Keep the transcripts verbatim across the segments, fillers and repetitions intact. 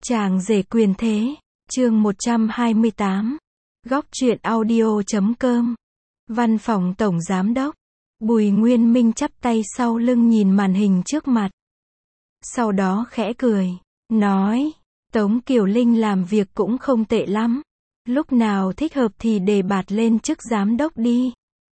Chàng rể quyền thế, chương một trăm hai mươi tám. Góc truyện audio chấm com. Văn phòng Tổng Giám đốc. Bùi Nguyên Minh chắp tay sau lưng nhìn màn hình trước mặt. Sau đó khẽ cười, nói, Tống Kiều Linh làm việc cũng không tệ lắm. Lúc nào thích hợp thì đề bạt lên chức giám đốc đi.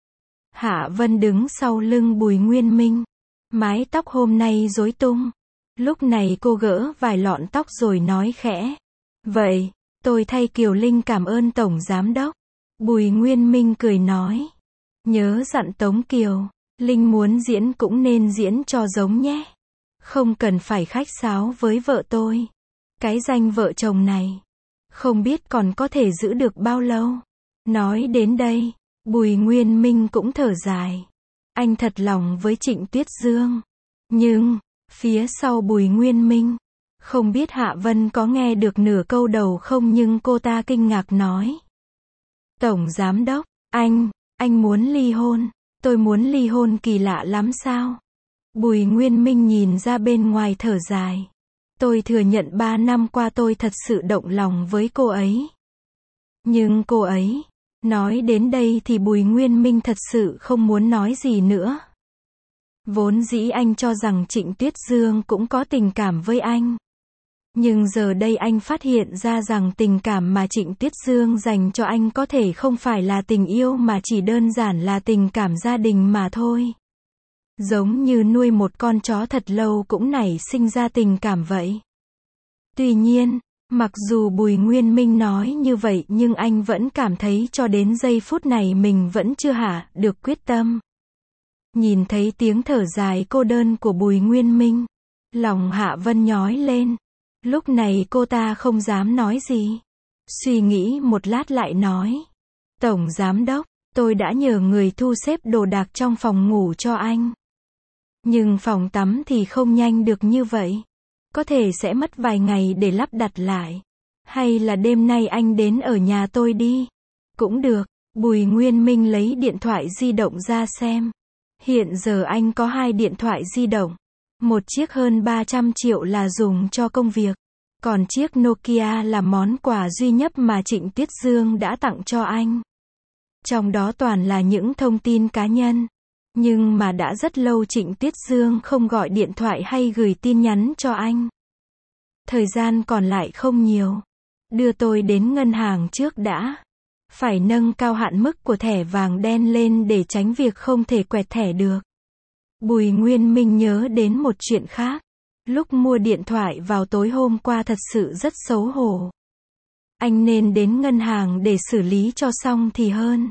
Hạ Vân đứng sau lưng Bùi Nguyên Minh. Mái tóc hôm nay rối tung. Lúc này cô gỡ vài lọn tóc rồi nói khẽ. Vậy, tôi thay Kiều Linh cảm ơn Tổng Giám đốc. Bùi Nguyên Minh cười nói. Nhớ dặn Tống Kiều, Linh muốn diễn cũng nên diễn cho giống nhé. Không cần phải khách sáo với vợ tôi. Cái danh vợ chồng này, không biết còn có thể giữ được bao lâu. Nói đến đây, Bùi Nguyên Minh cũng thở dài. Anh thật lòng với Trịnh Tuyết Dương. Nhưng, phía sau Bùi Nguyên Minh, không biết Hạ Vân có nghe được nửa câu đầu không, nhưng cô ta kinh ngạc nói. Tổng Giám đốc, anh, anh muốn ly hôn. Tôi muốn ly hôn kỳ lạ lắm sao? Bùi Nguyên Minh nhìn ra bên ngoài thở dài. Tôi thừa nhận ba năm qua tôi thật sự động lòng với cô ấy. Nhưng cô ấy, nói đến đây thì Bùi Nguyên Minh thật sự không muốn nói gì nữa. Vốn dĩ anh cho rằng Trịnh Tuyết Dương cũng có tình cảm với anh. Nhưng giờ đây anh phát hiện ra rằng tình cảm mà Trịnh Tuyết Dương dành cho anh có thể không phải là tình yêu mà chỉ đơn giản là tình cảm gia đình mà thôi. Giống như nuôi một con chó thật lâu cũng nảy sinh ra tình cảm vậy. Tuy nhiên, mặc dù Bùi Nguyên Minh nói như vậy nhưng anh vẫn cảm thấy cho đến giây phút này mình vẫn chưa hạ được quyết tâm. Nhìn thấy tiếng thở dài cô đơn của Bùi Nguyên Minh, lòng Hạ Vân nhói lên. Lúc này cô ta không dám nói gì. Suy nghĩ một lát lại nói. Tổng Giám đốc, tôi đã nhờ người thu xếp đồ đạc trong phòng ngủ cho anh. Nhưng phòng tắm thì không nhanh được như vậy. Có thể sẽ mất vài ngày để lắp đặt lại. Hay là đêm nay anh đến ở nhà tôi đi. Cũng được. Bùi Nguyên Minh lấy điện thoại di động ra xem. Hiện giờ anh có hai điện thoại di động. Một chiếc hơn ba trăm triệu là dùng cho công việc. Còn chiếc Nokia là món quà duy nhất mà Trịnh Tuyết Dương đã tặng cho anh. Trong đó toàn là những thông tin cá nhân. Nhưng mà đã rất lâu Trịnh Tuyết Dương không gọi điện thoại hay gửi tin nhắn cho anh. Thời gian còn lại không nhiều. Đưa tôi đến ngân hàng trước đã. Phải nâng cao hạn mức của thẻ vàng đen lên để tránh việc không thể quẹt thẻ được. Bùi Nguyên Minh nhớ đến một chuyện khác. Lúc mua điện thoại vào tối hôm qua thật sự rất xấu hổ. Anh nên đến ngân hàng để xử lý cho xong thì hơn.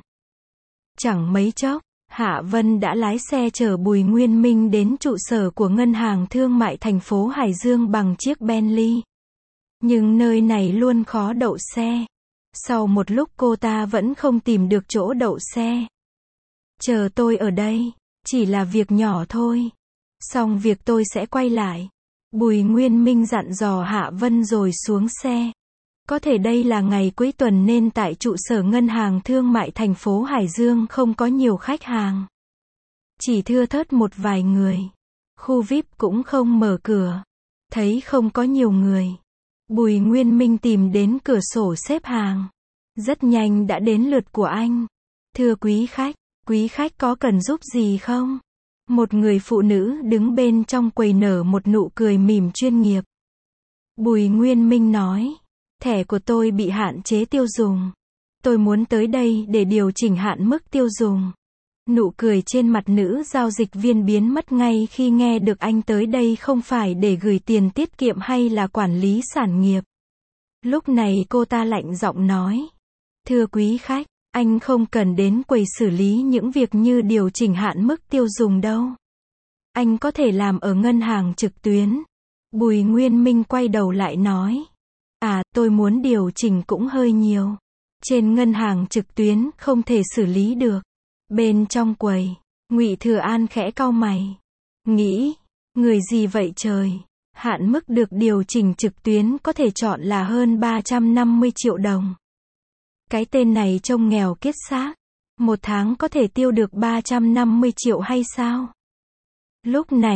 Chẳng mấy chốc, Hạ Vân đã lái xe chở Bùi Nguyên Minh đến trụ sở của Ngân hàng Thương mại thành phố Hải Dương bằng chiếc Bentley. Nhưng nơi này luôn khó đậu xe. Sau một lúc cô ta vẫn không tìm được chỗ đậu xe. Chờ tôi ở đây, chỉ là việc nhỏ thôi. Xong việc tôi sẽ quay lại. Bùi Nguyên Minh dặn dò Hạ Vân rồi xuống xe. Có thể đây là ngày cuối tuần nên tại trụ sở Ngân hàng Thương mại thành phố Hải Dương không có nhiều khách hàng. Chỉ thưa thớt một vài người. Khu vi ai pi cũng không mở cửa. Thấy không có nhiều người. Bùi Nguyên Minh tìm đến cửa sổ xếp hàng. Rất nhanh đã đến lượt của anh. Thưa quý khách, quý khách có cần giúp gì không? Một người phụ nữ đứng bên trong quầy nở một nụ cười mỉm chuyên nghiệp. Bùi Nguyên Minh nói. Thẻ của tôi bị hạn chế tiêu dùng. Tôi muốn tới đây để điều chỉnh hạn mức tiêu dùng. Nụ cười trên mặt nữ giao dịch viên biến mất ngay khi nghe được anh tới đây không phải để gửi tiền tiết kiệm hay là quản lý sản nghiệp. Lúc này cô ta lạnh giọng nói. Thưa quý khách, anh không cần đến quầy xử lý những việc như điều chỉnh hạn mức tiêu dùng đâu. Anh có thể làm ở ngân hàng trực tuyến. Bùi Nguyên Minh quay đầu lại nói. À, tôi muốn điều chỉnh cũng hơi nhiều. Trên ngân hàng trực tuyến không thể xử lý được. Bên trong quầy, Ngụy Thừa An khẽ cau mày. Nghĩ, người gì vậy trời? Hạn mức được điều chỉnh trực tuyến có thể chọn là hơn ba trăm năm mươi triệu đồng. Cái tên này trông nghèo kiết xác. Một tháng có thể tiêu được ba trăm năm mươi triệu hay sao? Lúc này,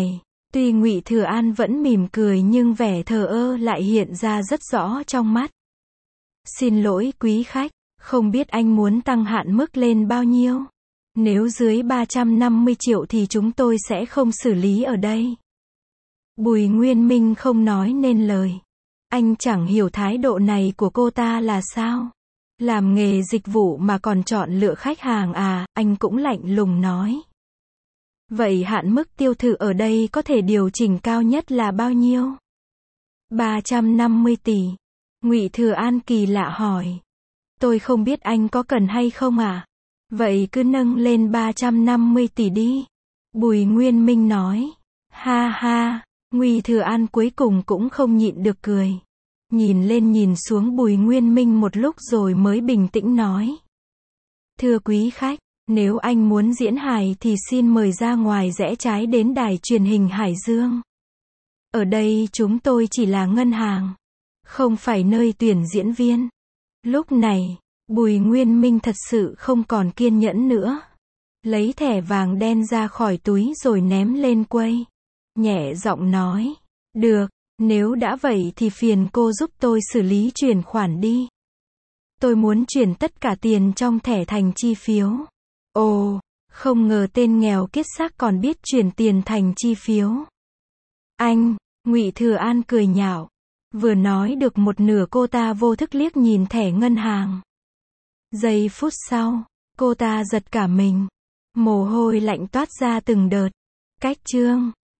Tuy Ngụy Thừa An vẫn mỉm cười nhưng vẻ thờ ơ lại hiện ra rất rõ trong mắt. Xin lỗi quý khách, không biết anh muốn tăng hạn mức lên bao nhiêu? Nếu dưới ba trăm năm mươi triệu thì chúng tôi sẽ không xử lý ở đây. Bùi Nguyên Minh không nói nên lời. Anh chẳng hiểu thái độ này của cô ta là sao. Làm nghề dịch vụ mà còn chọn lựa khách hàng à, anh cũng lạnh lùng nói. Vậy hạn mức tiêu thụ ở đây có thể điều chỉnh cao nhất là bao nhiêu? ba trăm năm mươi tỷ. Ngụy Thừa An kỳ lạ hỏi. Tôi không biết anh có cần hay không à? Vậy cứ nâng lên ba trăm năm mươi tỷ đi. Bùi Nguyên Minh nói. Ha ha, Ngụy Thừa An cuối cùng cũng không nhịn được cười. Nhìn lên nhìn xuống Bùi Nguyên Minh một lúc rồi mới bình tĩnh nói. Thưa quý khách, nếu anh muốn diễn hài thì xin mời ra ngoài rẽ trái đến đài truyền hình Hải Dương. Ở đây chúng tôi chỉ là ngân hàng, không phải nơi tuyển diễn viên. Lúc này, Bùi Nguyên Minh thật sự không còn kiên nhẫn nữa. Lấy thẻ vàng đen ra khỏi túi rồi ném lên quầy. Nhẹ giọng nói. Được, nếu đã vậy thì phiền cô giúp tôi xử lý chuyển khoản đi. Tôi muốn chuyển tất cả tiền trong thẻ thành chi phiếu. Ồ, không ngờ tên nghèo kiết xác còn biết chuyển tiền thành chi phiếu. Anh, Ngụy Thừa An cười nhạo. Vừa nói được một nửa cô ta vô thức liếc nhìn thẻ ngân hàng. Giây phút sau, cô ta giật cả mình. Mồ hôi lạnh toát ra từng đợt. Cách chương